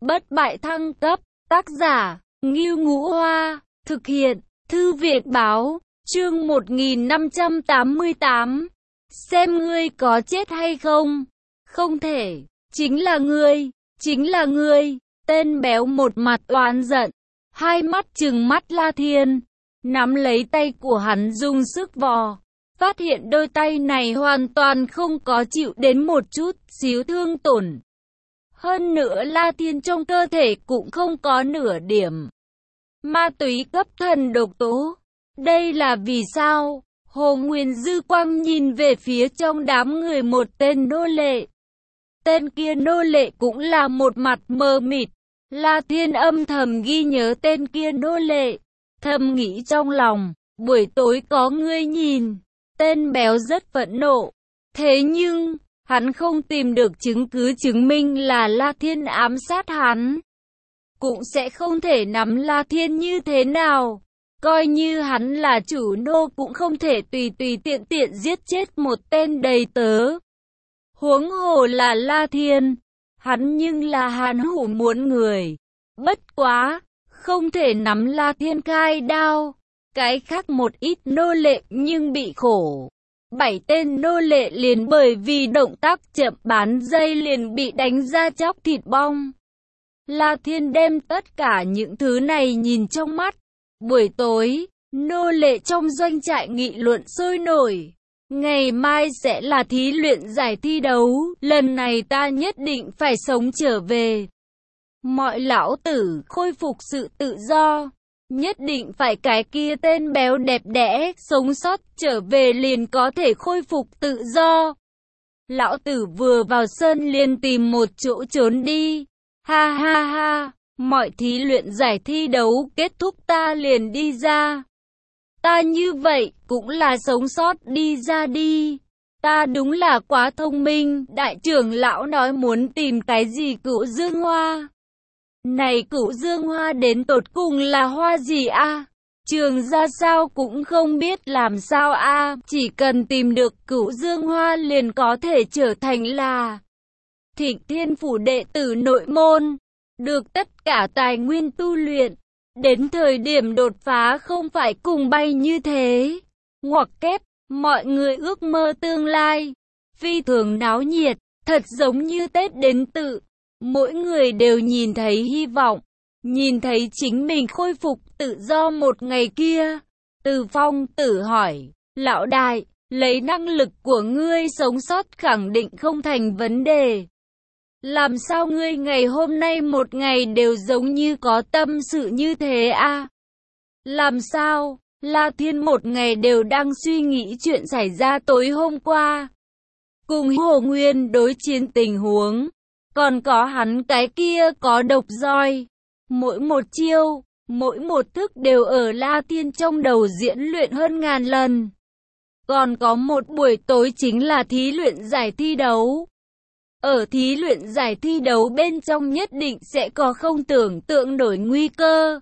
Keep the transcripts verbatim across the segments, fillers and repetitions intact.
bất bại thăng cấp, tác giả, Ngưu Ngũ Hoa, thực hiện, Thư viện báo, chương một nghìn năm trăm tám mươi tám. Xem ngươi có chết hay không? Không thể, chính là ngươi, chính là ngươi. Tên béo một mặt oán giận, hai mắt trừng mắt La Thiên, nắm lấy tay của hắn dùng sức vò, phát hiện đôi tay này hoàn toàn không có chịu đến một chút xíu thương tổn. Hơn nữa La Thiên trong cơ thể cũng không có nửa điểm ma túy cấp thần độc tố. Đây là vì sao? Hồ Nguyên dư quang nhìn về phía trong đám người một tên nô lệ. Tên kia nô lệ cũng là một mặt mờ mịt. La Thiên âm thầm ghi nhớ tên kia nô lệ, thầm nghĩ trong lòng, buổi tối có ngươi nhìn. Tên béo rất phẫn nộ. Thế nhưng, hắn không tìm được chứng cứ chứng minh là La Thiên ám sát hắn. Cũng sẽ không thể nắm La Thiên như thế nào. Coi như hắn là chủ nô cũng không thể tùy tùy tiện tiện giết chết một tên đầy tớ. Huống hồ là La Thiên. Hắn nhưng là hàn hủ muốn người. Bất quá, không thể nắm La Thiên khai đao. Cái khác một ít nô lệ nhưng bị khổ. Bảy tên nô lệ liền bởi vì động tác chậm bán dây liền bị đánh ra chóc thịt bong. La Thiên đem tất cả những thứ này nhìn trong mắt. Buổi tối, nô lệ trong doanh trại nghị luận sôi nổi. Ngày mai sẽ là thí luyện giải thi đấu, lần này ta nhất định phải sống trở về. Mọi lão tử khôi phục sự tự do. Nhất định phải cái kia tên béo đẹp đẽ, sống sót trở về liền có thể khôi phục tự do. Lão tử vừa vào sân liền tìm một chỗ trốn đi. Ha ha ha, mọi thí luyện giải thi đấu kết thúc ta liền đi ra. Ta như vậy cũng là sống sót đi ra đi. Ta đúng là quá thông minh. Đại trưởng lão nói muốn tìm cái gì Cửu Dương Hoa. Này Cửu Dương Hoa đến tột cùng là hoa gì a? À? Trường ra sao cũng không biết làm sao a, à? Chỉ cần tìm được Cửu Dương Hoa liền có thể trở thành là Thịnh Thiên Phủ đệ tử nội môn, được tất cả tài nguyên tu luyện. Đến thời điểm đột phá không phải cùng bay như thế. Ngoặc kép, mọi người ước mơ tương lai, phi thường náo nhiệt, thật giống như Tết đến tự. Mỗi người đều nhìn thấy hy vọng, nhìn thấy chính mình khôi phục tự do một ngày kia. Từ Phong Tử hỏi, lão đại, lấy năng lực của ngươi sống sót khẳng định không thành vấn đề. Làm sao ngươi ngày hôm nay một ngày đều giống như có tâm sự như thế a? À? Làm sao? La Thiên một ngày đều đang suy nghĩ chuyện xảy ra tối hôm qua. Cùng Hồ Nguyên đối chiến tình huống. Còn có hắn cái kia có độc roi. Mỗi một chiêu, mỗi một thức đều ở La Thiên trong đầu diễn luyện hơn ngàn lần. Còn có một buổi tối chính là thí luyện giải thi đấu. Ở thí luyện giải thi đấu bên trong nhất định sẽ có không tưởng tượng nổi nguy cơ.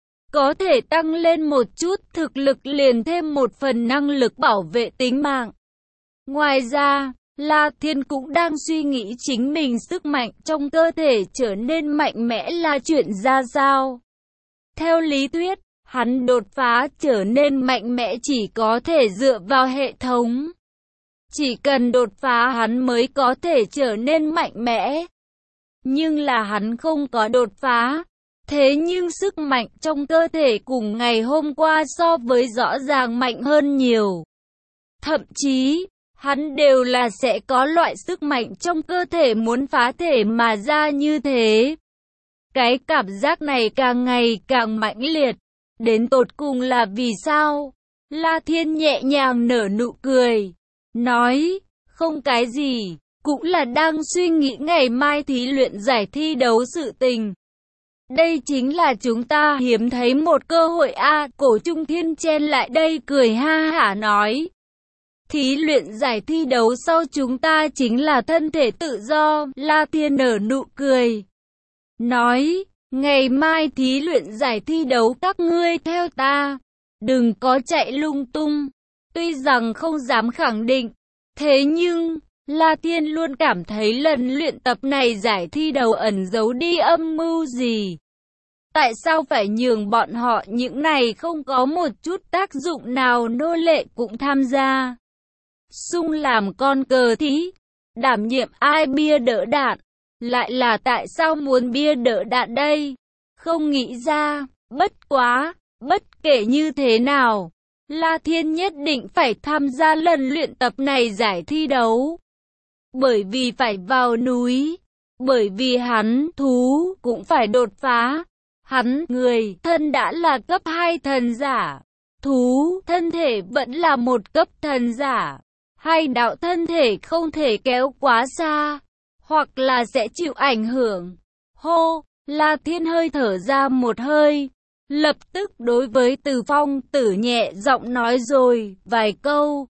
Có thể tăng lên một chút thực lực liền thêm một phần năng lực bảo vệ tính mạng. Ngoài ra, La Thiên cũng đang suy nghĩ chính mình sức mạnh trong cơ thể trở nên mạnh mẽ là chuyện ra sao. Theo lý thuyết, hắn đột phá trở nên mạnh mẽ chỉ có thể dựa vào hệ thống. Chỉ cần đột phá hắn mới có thể trở nên mạnh mẽ. Nhưng là hắn không có đột phá. Thế nhưng sức mạnh trong cơ thể cùng ngày hôm qua so với rõ ràng mạnh hơn nhiều. Thậm chí, hắn đều là sẽ có loại sức mạnh trong cơ thể muốn phá thể mà ra như thế. Cái cảm giác này càng ngày càng mãnh liệt. Đến tột cùng là vì sao? La Thiên nhẹ nhàng nở nụ cười. Nói, không cái gì, cũng là đang suy nghĩ ngày mai thí luyện giải thi đấu sự tình. Đây chính là chúng ta hiếm thấy một cơ hội a. À, Cổ Trung Thiên chen lại đây cười ha hả nói. Thí luyện giải thi đấu sau chúng ta chính là thân thể tự do. La Thiên nở nụ cười. Nói, ngày mai thí luyện giải thi đấu các ngươi theo ta. Đừng có chạy lung tung. Tuy rằng không dám khẳng định. Thế nhưng, La Thiên luôn cảm thấy lần luyện tập này giải thi đấu ẩn giấu đi âm mưu gì. Tại sao phải nhường bọn họ những này không có một chút tác dụng nào nô lệ cũng tham gia? Sung làm con cờ thí, đảm nhiệm ai bia đỡ đạn, lại là tại sao muốn bia đỡ đạn đây? Không nghĩ ra, bất quá, bất kể như thế nào, La Thiên nhất định phải tham gia lần luyện tập này giải thi đấu. Bởi vì phải vào núi, bởi vì hắn, thú, cũng phải đột phá. Hắn, người, thân đã là cấp hai thần giả. Thú, thân thể vẫn là một cấp thần giả. Hai đạo thân thể không thể kéo quá xa, hoặc là sẽ chịu ảnh hưởng. Hô, La Thiên hơi thở ra một hơi. Lập tức đối với Từ Phong Tử nhẹ giọng nói rồi vài câu.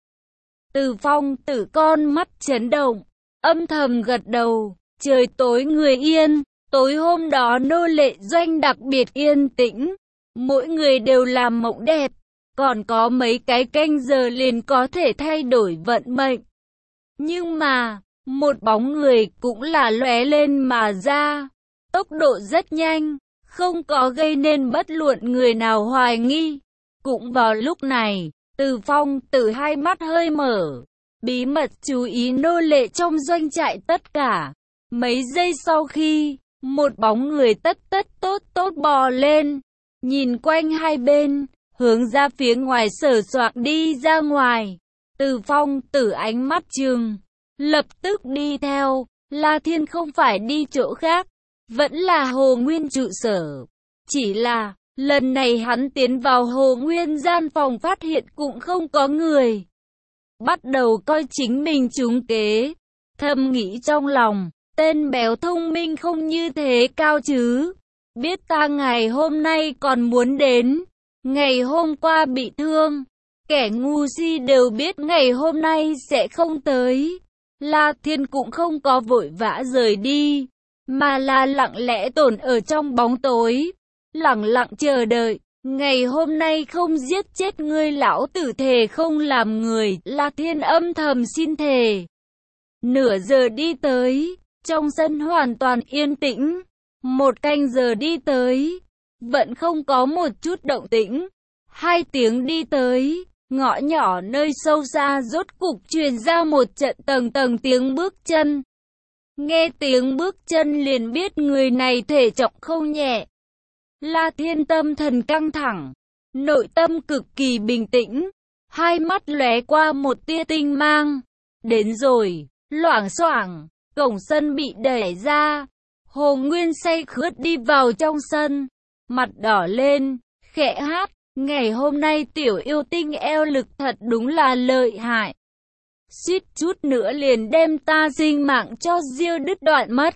Từ Phong Tử con mắt chấn động, âm thầm gật đầu. Trời tối người yên. Tối hôm đó nô lệ doanh đặc biệt yên tĩnh, mỗi người đều làm mộng đẹp, còn có mấy cái canh giờ liền có thể thay đổi vận mệnh. Nhưng mà, một bóng người cũng là lóe lên mà ra, tốc độ rất nhanh, không có gây nên bất luận người nào hoài nghi. Cũng vào lúc này, Từ Phong Tử hai mắt hơi mở, bí mật chú ý nô lệ trong doanh trại tất cả. Mấy giây sau khi một bóng người tất tất tốt tốt bò lên, nhìn quanh hai bên, hướng ra phía ngoài sở soạc đi ra ngoài. Từ Phong Tử ánh mắt trừng, lập tức đi theo. La Thiên không phải đi chỗ khác, vẫn là Hồ Nguyên trụ sở. Chỉ là, lần này hắn tiến vào Hồ Nguyên gian phòng phát hiện cũng không có người. Bắt đầu coi chính mình trúng kế, thầm nghĩ trong lòng. Tên béo thông minh không như thế cao chứ. Biết ta ngày hôm nay còn muốn đến. Ngày hôm qua bị thương. Kẻ ngu si đều biết ngày hôm nay sẽ không tới. La Thiên cũng không có vội vã rời đi, mà là lặng lẽ tồn ở trong bóng tối. Lặng lặng chờ đợi. Ngày hôm nay không giết chết ngươi, lão tử thề không làm người. La Thiên âm thầm xin thề. Nửa giờ đi tới. Trong sân hoàn toàn yên tĩnh, một canh giờ đi tới, vẫn không có một chút động tĩnh. Hai tiếng đi tới, ngõ nhỏ nơi sâu xa rốt cục truyền ra một trận tầng tầng tiếng bước chân. Nghe tiếng bước chân liền biết người này thể trọng không nhẹ. La Thiên tâm thần căng thẳng, nội tâm cực kỳ bình tĩnh, hai mắt lóe qua một tia tinh mang. Đến rồi, loảng xoảng. Cổng sân bị đẩy ra, Hồ Nguyên say khướt đi vào trong sân, mặt đỏ lên, khẽ hát, ngày hôm nay tiểu yêu tinh eo lực thật đúng là lợi hại. Suýt chút nữa liền đem ta sinh mạng cho diêu đứt đoạn mất.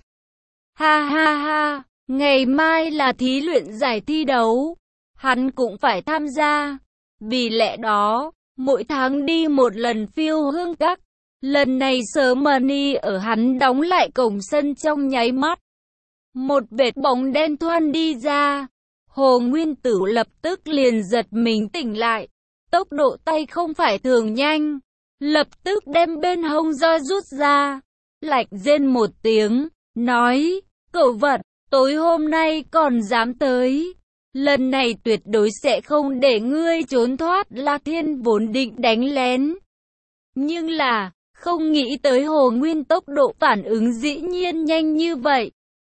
Ha ha ha, ngày mai là thí luyện giải thi đấu, hắn cũng phải tham gia. Vì lẽ đó, mỗi tháng đi một lần Phiêu Hương Các. Lần này sớm money ở hắn đóng lại cổng sân trong nháy mắt. Một vệt bóng đen thoăn đi ra. Hồ Nguyên Tử lập tức liền giật mình tỉnh lại. Tốc độ tay không phải thường nhanh. Lập tức đem bên hông roi rút ra. Lạnh rên một tiếng, nói, cẩu vật, tối hôm nay còn dám tới. Lần này tuyệt đối sẽ không để ngươi trốn thoát. La Thiên vốn định đánh lén. Nhưng là, không nghĩ tới Hồ Nguyên tốc độ phản ứng dĩ nhiên nhanh như vậy.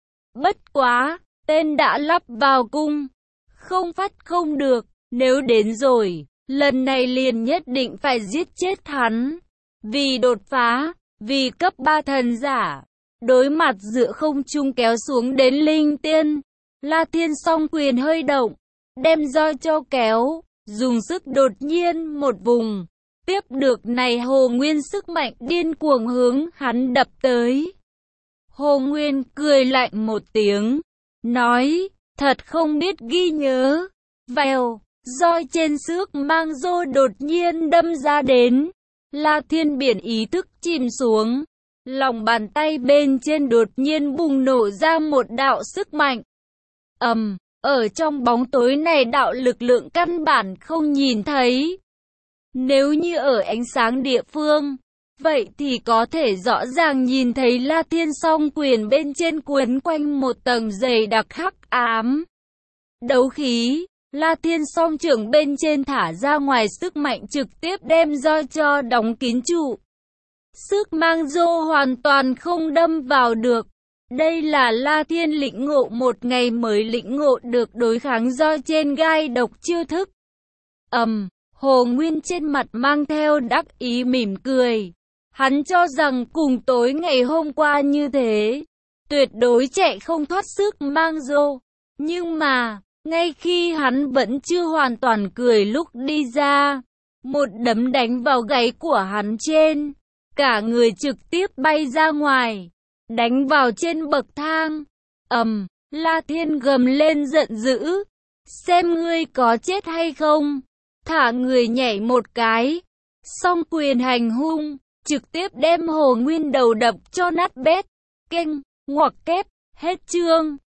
Bất quá, tên đã lắp vào cung. Không phát không được, nếu đến rồi, lần này liền nhất định phải giết chết hắn. Vì đột phá, vì cấp ba thần giả, đối mặt giữa không trung kéo xuống đến linh tiên. La Thiên song quyền hơi động, đem roi cho kéo, dùng sức đột nhiên một vùng. Tiếp được này Hồ Nguyên sức mạnh điên cuồng hướng hắn đập tới. Hồ Nguyên cười lạnh một tiếng, nói, thật không biết ghi nhớ. Vèo, roi trên xước mang rô đột nhiên đâm ra đến. La Thiên biển ý thức chìm xuống. Lòng bàn tay bên trên đột nhiên bùng nổ ra một đạo sức mạnh. Ầm, ở trong bóng tối này đạo lực lượng căn bản không nhìn thấy. Nếu như ở ánh sáng địa phương, Vậy thì có thể rõ ràng nhìn thấy La Thiên song quyền bên trên quấn quanh một tầng dày đặc hắc ám. Đấu khí, La Thiên song trưởng bên trên thả ra ngoài sức mạnh trực tiếp đem roi cho đóng kín trụ. Sức mang rô hoàn toàn không đâm vào được. Đây là La Thiên lĩnh ngộ một ngày mới lĩnh ngộ được đối kháng roi trên gai độc chiêu thức. Ầm, um, Hồ Nguyên trên mặt mang theo đắc ý mỉm cười. Hắn cho rằng cùng tối ngày hôm qua như thế, tuyệt đối chạy không thoát sức mang rô. Nhưng mà, ngay khi hắn vẫn chưa hoàn toàn cười lúc đi ra, một đấm đánh vào gáy của hắn trên, cả người trực tiếp bay ra ngoài, đánh vào trên bậc thang. Ầm, um, La Thiên gầm lên giận dữ, xem ngươi có chết hay không. Thả người nhảy một cái, song quyền hành hung, trực tiếp đem Hồ Nguyên đầu đập cho nát bét. Keng, ngoặc kép, hết chương.